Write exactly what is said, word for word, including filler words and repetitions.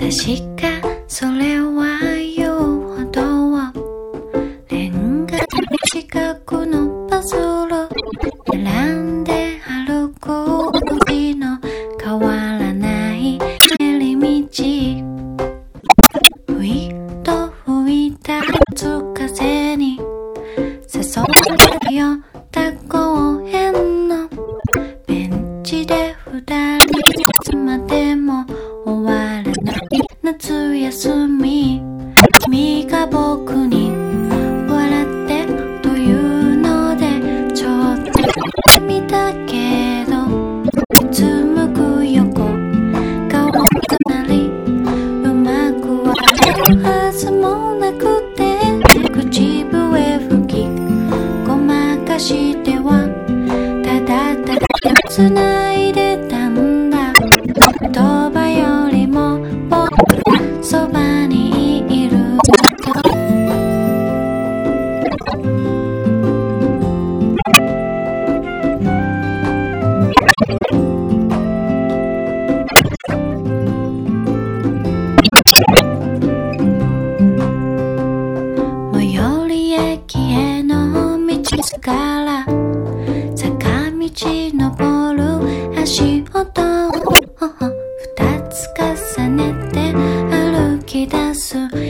確かそれは言うほどレンガ近くのパズル選んで歩くうちの変わらない帰り道ふいと吹いた夏風に誘われるような公園のベンチで二人いつまでも終わらない夏休み君が僕に笑ってというのでちょっと見たけどいつ向く横顔がなりうまく笑うはずもなくて口笛吹きごまかしてはただただつないでたんだ言葉よりも僕がそばにいる最寄り駅への道すがら坂道登る足音を二つ重ねて歩き出す